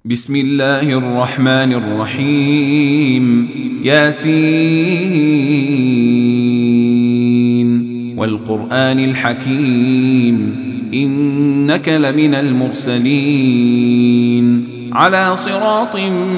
بسم الله الرحمن الرحيم. ياسين والقرآن الحكيم إنك لمن المرسلين على صراط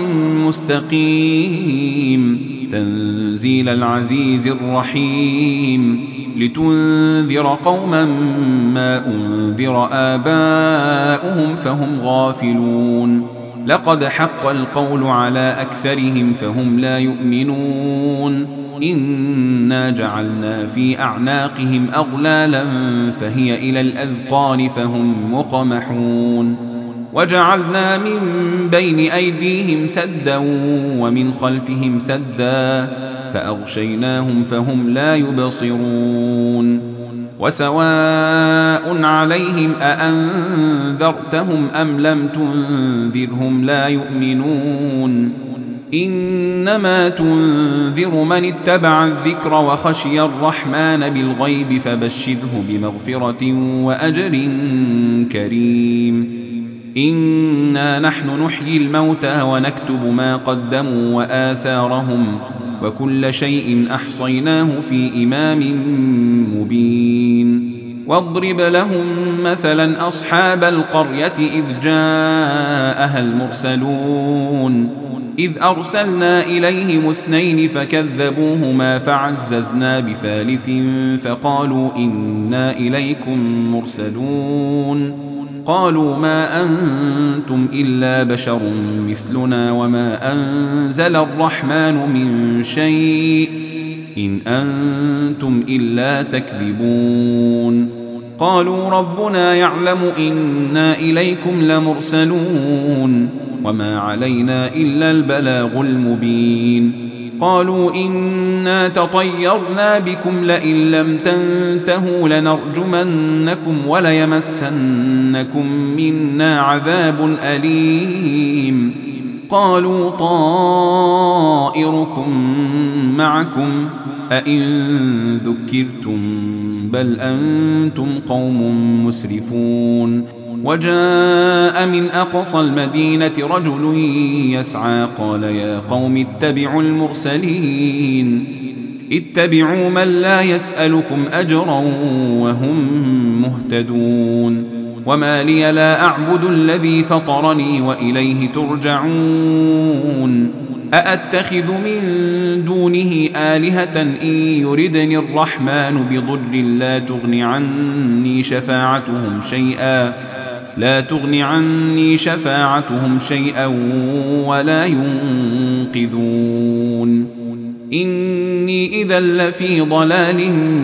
مستقيم تنزيل العزيز الرحيم لتنذر قوما ما أنذر آباؤهم فهم غافلون. لقد حق القول على أكثرهم فهم لا يؤمنون. إنا جعلنا في أعناقهم أغلالا فهي إلى الأذقان فهم مقمحون. وجعلنا من بين أيديهم سدا ومن خلفهم سدا فأغشيناهم فهم لا يبصرون. وسواء عليهم أأنذرتهم أم لم تنذرهم لا يؤمنون. إنما تنذر من اتبع الذكر وخشي الرحمن بالغيب فبشره بمغفرة وأجر كريم. إنا نحن نحيي الموتى ونكتب ما قدموا وآثارهم وكل شيء أحصيناه في إمام مبين. واضرب لهم مثلا أصحاب القرية إذ جاءها المرسلون إذ أرسلنا إليهم 2 فكذبوهما فعززنا بثالث فقالوا إنا إليكم مرسلون. قالوا ما أنتم إلا بشر مثلنا وما أنزل الرحمن من شيء إن أنتم إلا تكذبون. قالوا ربنا يعلم إنا إليكم لمرسلون وما علينا إلا البلاغ المبين. قالوا إنا تطيرنا بكم لئن لم تنتهوا لنرجمنكم وليمسنكم منا عذاب أليم. قالوا طائركم معكم أئن ذكرتم بل أنتم قوم مسرفون. وجاء من أقصى المدينة رجل يسعى قال يا قوم اتبعوا المرسلين اتبعوا من لا يسألكم أجرا وهم مهتدون. وما لي لا أعبد الذي فطرني وإليه ترجعون. أأتخذ من دونه آلهة إن يردني الرحمن بضر لا تغن عني شفاعتهم شيئا ولا ينقذون. إني إذا لفي ضلال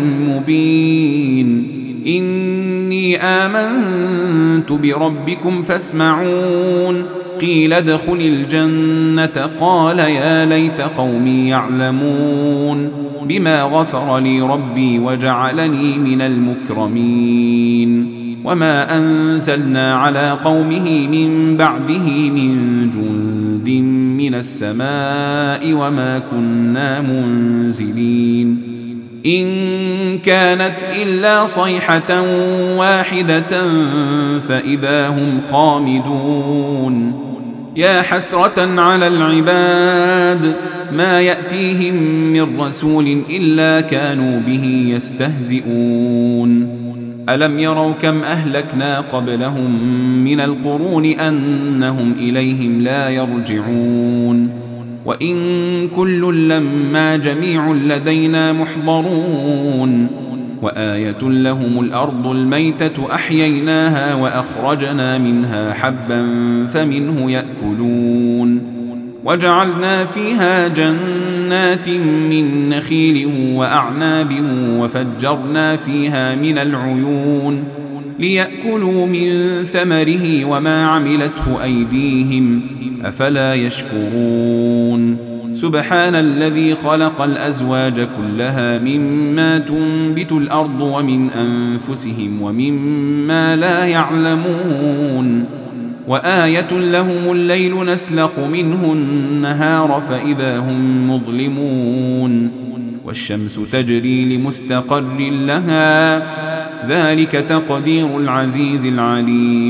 مبين. إني آمنت بربكم فاسمعون. قيل ادخل الجنة قال يا ليت قومي يعلمون بما غفر لي ربي وجعلني من المكرمين. وما أنزلنا على قومه من بعده من جند من السماء وما كنا منزلين. إن كانت إلا صيحة واحدة فإذا هم خامدون. يا حسرة على العباد ما يأتيهم من رسول إلا كانوا به يستهزئون. ألم يروا كم أهلكنا قبلهم من القرون أنهم إليهم لا يرجعون. وإن كل لما جميع لدينا محضرون. وآية لهم الأرض الميتة أحييناها وأخرجنا منها حبا فمنه يأكلون. وجعلنا فيها جنات من نخيل وأعناب وفجرنا فيها من العيون ليأكلوا من ثمره وما عملته أيديهم أفلا يشكرون. سبحان الذي خلق الأزواج كلها مما تنبت الأرض ومن أنفسهم ومما لا يعلمون. وآية لهم الليل نسلخ منه النهار فإذا هم مظلمون. والشمس تجري لمستقر لها ذلك تقدير العزيز العليم.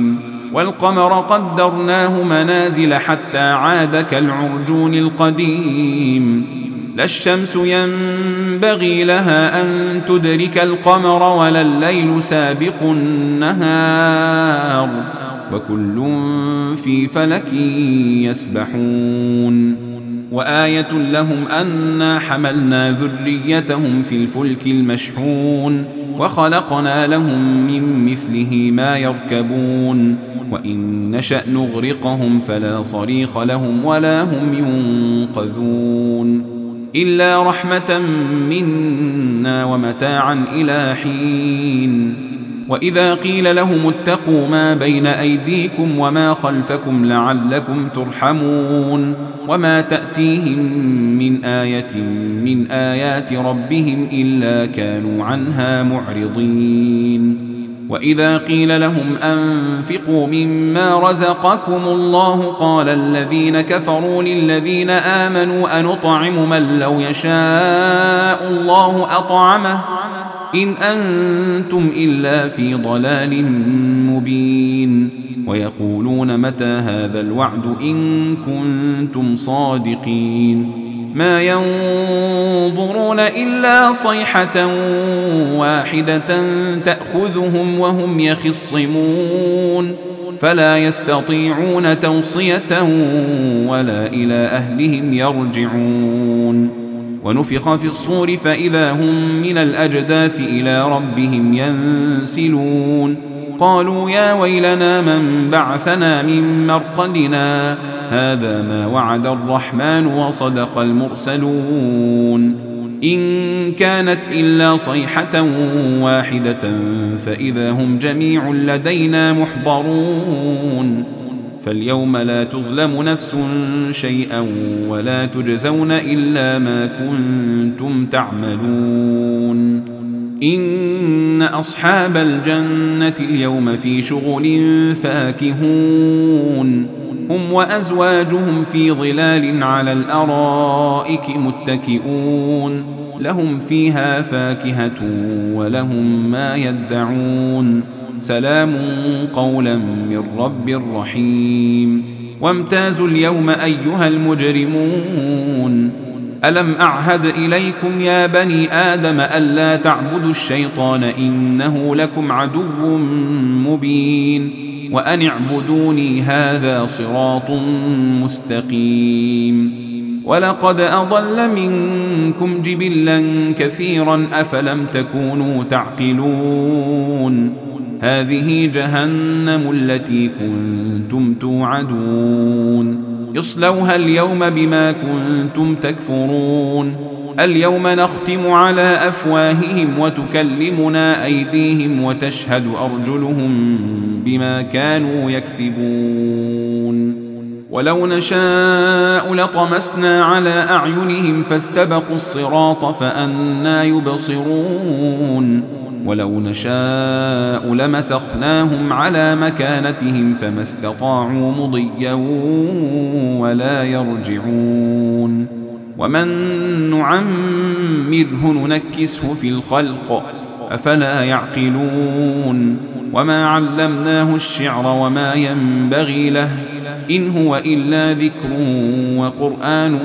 والقمر قدرناه منازل حتى عاد كالعرجون القديم لا الشمس ينبغي لها أن تدرك القمر ولا الليل سابق النهار وكل في فلك يسبحون وآية لهم أنا حملنا ذريتهم في الفلك المشحون وخلقنا لهم من مثله ما يركبون وإن نشأ نغرقهم فلا صريخ لهم ولا هم ينقذون إلا رحمة منا ومتاعا إلى حين وإذا قيل لهم اتقوا ما بين أيديكم وما خلفكم لعلكم ترحمون وما تأتيهم من آية من آيات ربهم إلا كانوا عنها معرضين وإذا قيل لهم أنفقوا مما رزقكم الله قال الذين كفروا للذين آمنوا أنطعم من لو يشاء الله أطعمه إن أنتم إلا في ضلال مبين ويقولون متى هذا الوعد إن كنتم صادقين ما ينظرون إلا صيحة واحدة تأخذهم وهم يخصمون فلا يستطيعون توصية ولا إلى أهلهم يرجعون ونفخ في الصور فإذا هم من الأجداث إلى ربهم ينسلون قالوا يا ويلنا من بعثنا من مرقدنا هذا ما وعد الرحمن وصدق المرسلون إن كانت إلا صيحة واحدة فإذا هم جميع لدينا محضرون فاليوم لا تظلم نفس شيئا ولا تجزون إلا ما كنتم تعملون إن أصحاب الجنة اليوم في شغل فاكهون هم وأزواجهم في ظلال على الأرائك متكئون لهم فيها فاكهة ولهم ما يدعون سلام قولا من رب رحيم وامتازوا اليوم أيها المجرمون ألم أعهد إليكم يا بني آدم ألا تعبدوا الشيطان إنه لكم عدو مبين وأن اعبدوني هذا صراط مستقيم ولقد أضل منكم جبلا كثيرا أفلم تكونوا تعقلون هذه جهنم التي كنتم توعدون يصلوها اليوم بما كنتم تكفرون اليوم نختم على أفواههم وتكلمنا أيديهم وتشهد أرجلهم بما كانوا يكسبون ولو نشاء لطمسنا على أعينهم فاستبقوا الصراط فأنى يبصرون ولو نشاء لمسخناهم على مكانتهم فما استطاعوا مضيا ولا يرجعون ومن نعمره ننكسه في الخلق أفلا يعقلون وما علمناه الشعر وما ينبغي له إن هو إلا ذكر وقرآن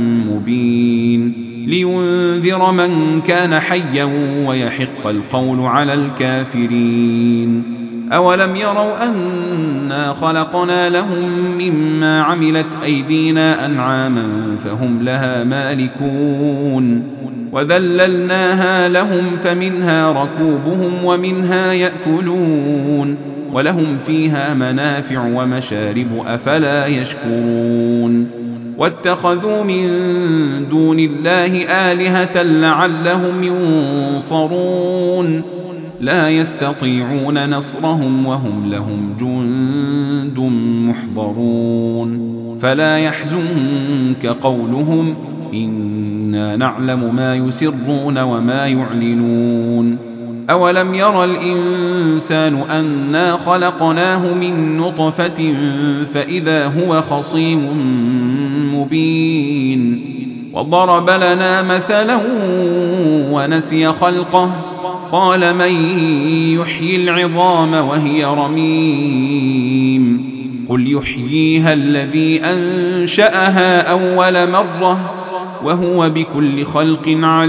مبين لينذر من كان حيا ويحق القول على الكافرين أولم يروا أنا خلقنا لهم مما عملت أيدينا أنعاما فهم لها مالكون وذللناها لهم فمنها ركوبهم ومنها يأكلون ولهم فيها منافع ومشارب أفلا يشكرون واتخذوا من دون الله آلهة لعلهم ينصرون لا يستطيعون نصرهم وهم لهم جند محضرون فلا يحزنك قولهم إنا نعلم ما يسرون وما يعلنون أولم ير الإنسان أنا خلقناه من نطفة فإذا هو خصيم مبين وضرب لنا مثلا ونسي خلقه قال من يحيي العظام وهي رميم قل يحييها الذي أنشأها أول مرة وهو بكل خلق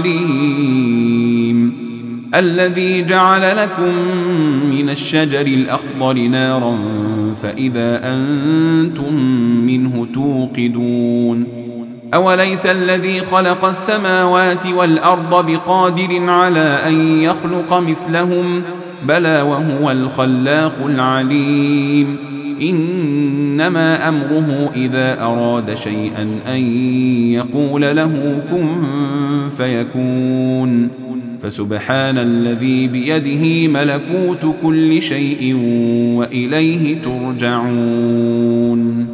عليم الذي جعل لكم من الشجر الأخضر نارا فإذا أنتم منه توقدون أوليس الذي خلق السماوات والأرض بقادر على أن يخلق مثلهم بلى وهو الخلاق العليم إنما أمره إذا أراد شيئا أن يقول له كن فيكون فسبحان الذي بيده ملكوت كل شيء وإليه ترجعون